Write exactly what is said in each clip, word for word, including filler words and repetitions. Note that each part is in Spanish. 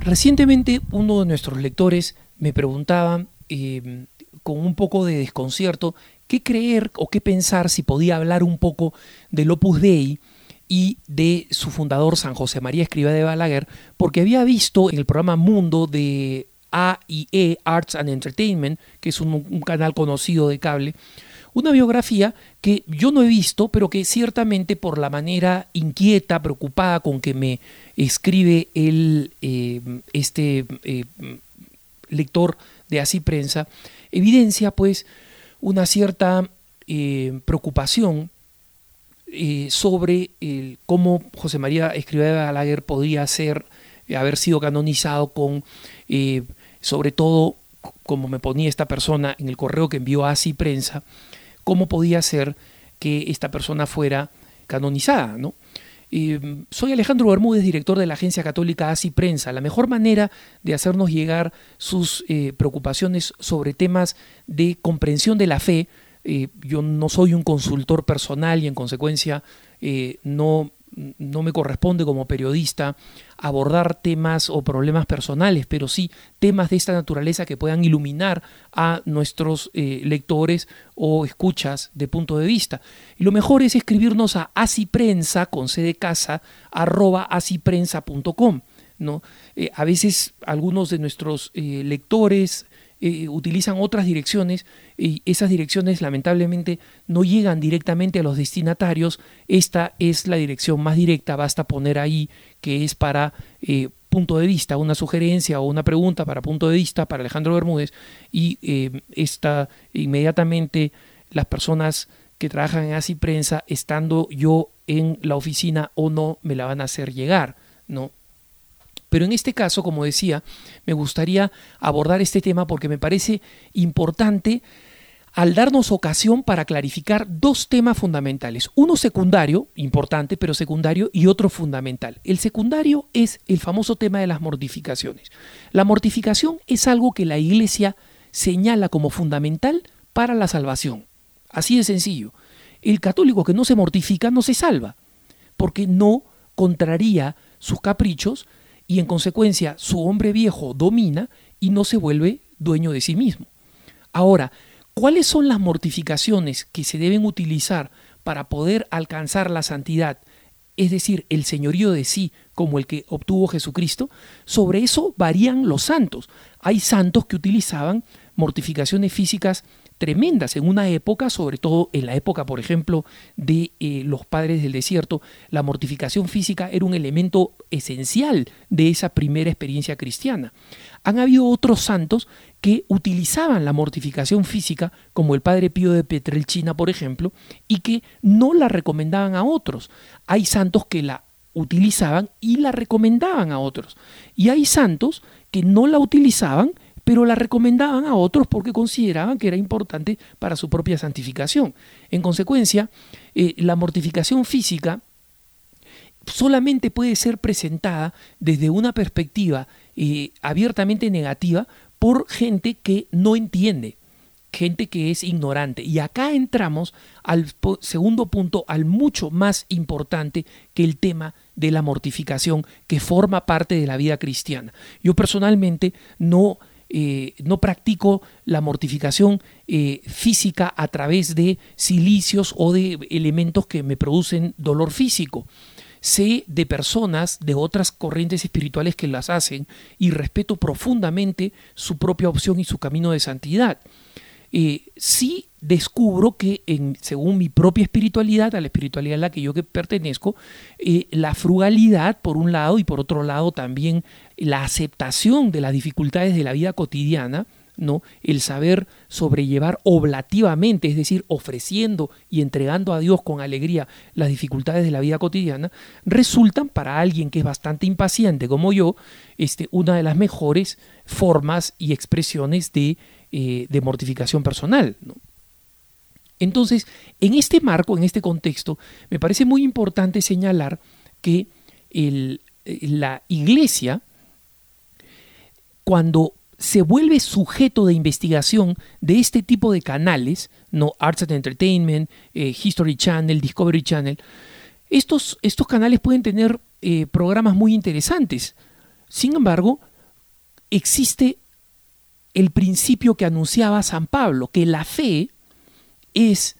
Recientemente uno de nuestros lectores me preguntaba eh, con un poco de desconcierto qué creer o qué pensar si podía hablar un poco del Opus Dei y de su fundador San José María Escrivá de Balaguer, porque había visto en el programa Mundo de A y E, Arts and Entertainment, que es un, un canal conocido de cable, una biografía que yo no he visto, pero que ciertamente por la manera inquieta, preocupada con que me escribe el, eh, este eh, lector de Así Prensa, evidencia pues una cierta eh, preocupación eh, sobre el, cómo José María Escrivá de Balaguer podría ser, eh, haber sido canonizado con, eh, sobre todo, como me ponía esta persona en el correo que envió a Así Prensa, cómo podía ser que esta persona fuera canonizada, ¿no? Eh, soy Alejandro Bermúdez, director de la agencia católica Así Prensa. La mejor manera de hacernos llegar sus eh, preocupaciones sobre temas de comprensión de la fe, eh, yo no soy un consultor personal y en consecuencia eh, no, no me corresponde como periodista abordar temas o problemas personales, pero sí temas de esta naturaleza que puedan iluminar a nuestros eh, lectores o escuchas de punto de vista. Y lo mejor es escribirnos a asiprensa, con C de casa, arroba asiprensa punto com, ¿no? Eh, a veces algunos de nuestros eh, lectores eh, utilizan otras direcciones y esas direcciones lamentablemente no llegan directamente a los destinatarios. Esta es la dirección más directa, basta poner ahí que es para eh, punto de vista, una sugerencia o una pregunta para punto de vista para Alejandro Bermúdez, y eh, esta inmediatamente las personas que trabajan en Así Prensa, estando yo en la oficina o no, me la van a hacer llegar, ¿no? Pero en este caso, como decía, me gustaría abordar este tema porque me parece importante al darnos ocasión para clarificar dos temas fundamentales. Uno secundario, importante, pero secundario, y otro fundamental. El secundario es el famoso tema de las mortificaciones. La mortificación es algo que la Iglesia señala como fundamental para la salvación. Así de sencillo. El católico que no se mortifica no se salva, porque no contraría sus caprichos y en consecuencia su hombre viejo domina y no se vuelve dueño de sí mismo. Ahora, ¿cuáles son las mortificaciones que se deben utilizar para poder alcanzar la santidad, es decir, el señorío de sí como el que obtuvo Jesucristo? Sobre eso varían los santos. Hay santos que utilizaban mortificaciones físicas tremendas en una época, sobre todo en la época, por ejemplo, de eh, los padres del desierto. La mortificación física era un elemento esencial de esa primera experiencia cristiana. Han habido otros santos que utilizaban la mortificación física, como el Padre Pío de Pietrelcina, por ejemplo, y que no la recomendaban a otros. Hay santos que la utilizaban y la recomendaban a otros. Y hay santos que no la utilizaban, pero la recomendaban a otros porque consideraban que era importante para su propia santificación. En consecuencia, eh, la mortificación física solamente puede ser presentada desde una perspectiva eh, abiertamente negativa por gente que no entiende, gente que es ignorante. Y acá entramos al segundo punto, al mucho más importante que el tema de la mortificación, que forma parte de la vida cristiana. Yo personalmente no Eh, no practico la mortificación eh, física a través de silicios o de elementos que me producen dolor físico. Sé de personas de otras corrientes espirituales que las hacen y respeto profundamente su propia opción y su camino de santidad. Eh, sí descubro que en, según mi propia espiritualidad, a la espiritualidad a la que yo que pertenezco, eh, la frugalidad por un lado y por otro lado también la aceptación de las dificultades de la vida cotidiana, ¿no? El saber sobrellevar oblativamente, es decir, ofreciendo y entregando a Dios con alegría las dificultades de la vida cotidiana, resultan para alguien que es bastante impaciente como yo, este, una de las mejores formas y expresiones de Eh, de mortificación personal, ¿no? Entonces, en este marco, en este contexto, me parece muy importante señalar que el, la Iglesia, cuando se vuelve sujeto de investigación de este tipo de canales, ¿no? Arts and Entertainment, eh, History Channel, Discovery Channel, estos, estos canales pueden tener eh, programas muy interesantes. Sin embargo, existe el principio que anunciaba San Pablo, que la fe es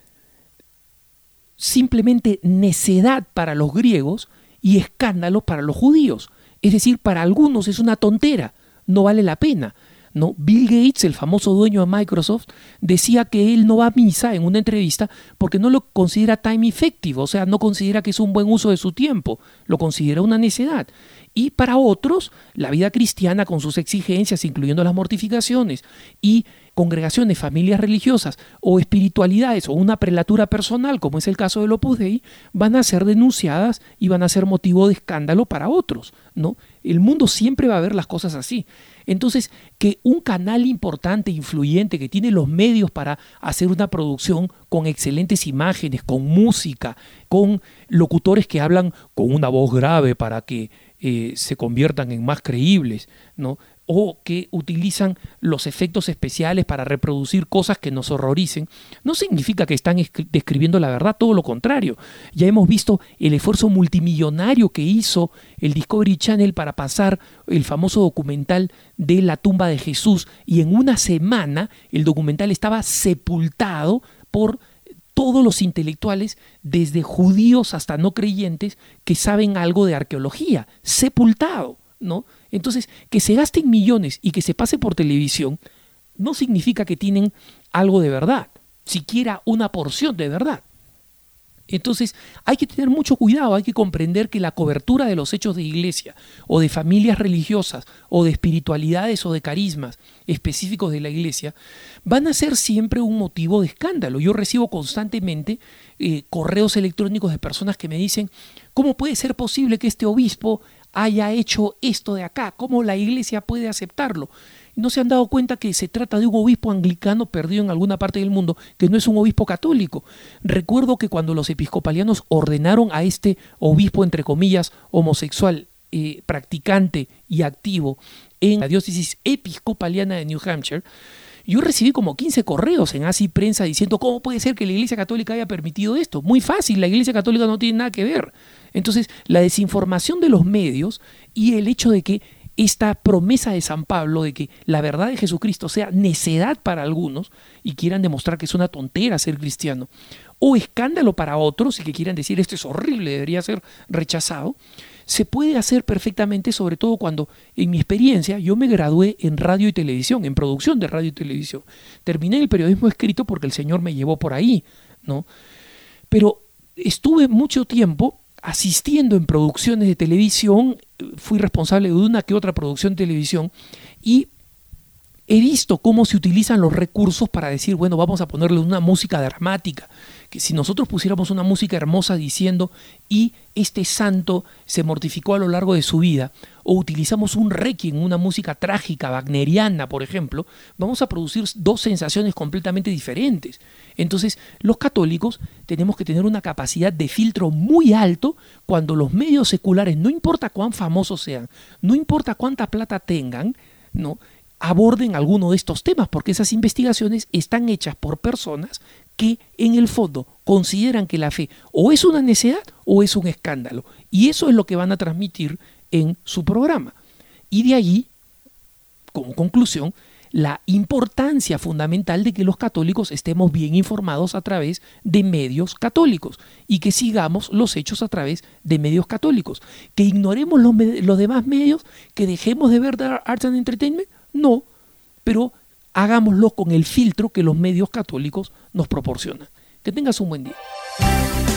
simplemente necedad para los griegos y escándalo para los judíos. Es decir, para algunos es una tontera, no vale la pena, ¿no? Bill Gates, el famoso dueño de Microsoft, decía que él no va a misa en una entrevista porque no lo considera time effective, o sea, no considera que es un buen uso de su tiempo, lo considera una necedad. Y para otros, la vida cristiana con sus exigencias, incluyendo las mortificaciones y congregaciones, familias religiosas o espiritualidades o una prelatura personal, como es el caso del Opus Dei, van a ser denunciadas y van a ser motivo de escándalo para otros, ¿no? El mundo siempre va a ver las cosas así. Entonces, que un canal importante, influyente, que tiene los medios para hacer una producción con excelentes imágenes, con música, con locutores que hablan con una voz grave para que eh, se conviertan en más creíbles, ¿no? O que utilizan los efectos especiales para reproducir cosas que nos horroricen, no significa que están describiendo la verdad, todo lo contrario. Ya hemos visto el esfuerzo multimillonario que hizo el Discovery Channel para pasar el famoso documental de la tumba de Jesús, y en una semana el documental estaba sepultado por todos los intelectuales, desde judíos hasta no creyentes, que saben algo de arqueología, sepultado, ¿no? Entonces, que se gasten millones y que se pase por televisión no significa que tienen algo de verdad, siquiera una porción de verdad. Entonces, hay que tener mucho cuidado, hay que comprender que la cobertura de los hechos de iglesia o de familias religiosas o de espiritualidades o de carismas específicos de la iglesia van a ser siempre un motivo de escándalo. Yo recibo constantemente eh, correos electrónicos de personas que me dicen: ¿cómo puede ser posible que este obispo haya hecho esto de acá? ¿Cómo la iglesia puede aceptarlo? ¿No se han dado cuenta que se trata de un obispo anglicano perdido en alguna parte del mundo, que no es un obispo católico? Recuerdo que cuando los episcopalianos ordenaron a este obispo, entre comillas, homosexual, eh, practicante y activo en la diócesis episcopaliana de New Hampshire, yo recibí como quince correos en Así Prensa diciendo: ¿cómo puede ser que la Iglesia Católica haya permitido esto? Muy fácil, la Iglesia Católica no tiene nada que ver. Entonces, la desinformación de los medios y el hecho de que esta promesa de San Pablo de que la verdad de Jesucristo sea necedad para algunos y quieran demostrar que es una tontera ser cristiano, o escándalo para otros y que quieran decir esto es horrible, debería ser rechazado, se puede hacer perfectamente, sobre todo cuando, en mi experiencia, yo me gradué en radio y televisión, en producción de radio y televisión. Terminé el periodismo escrito porque el Señor me llevó por ahí, ¿no? Pero estuve mucho tiempo asistiendo en producciones de televisión, fui responsable de una que otra producción de televisión y he visto cómo se utilizan los recursos para decir, bueno, vamos a ponerle una música dramática, que si nosotros pusiéramos una música hermosa diciendo y este santo se mortificó a lo largo de su vida, o utilizamos un requiem, una música trágica, wagneriana, por ejemplo, vamos a producir dos sensaciones completamente diferentes. Entonces, los católicos tenemos que tener una capacidad de filtro muy alto cuando los medios seculares, no importa cuán famosos sean, no importa cuánta plata tengan, ¿no?, aborden alguno de estos temas, porque esas investigaciones están hechas por personas que en el fondo consideran que la fe o es una necedad o es un escándalo, y eso es lo que van a transmitir en su programa. Y de allí, como conclusión, la importancia fundamental de que los católicos estemos bien informados a través de medios católicos y que sigamos los hechos a través de medios católicos. Que ignoremos los, los demás medios, que dejemos de ver Arts and Entertainment, no, pero hagámoslo con el filtro que los medios católicos nos proporcionan. Que tengas un buen día.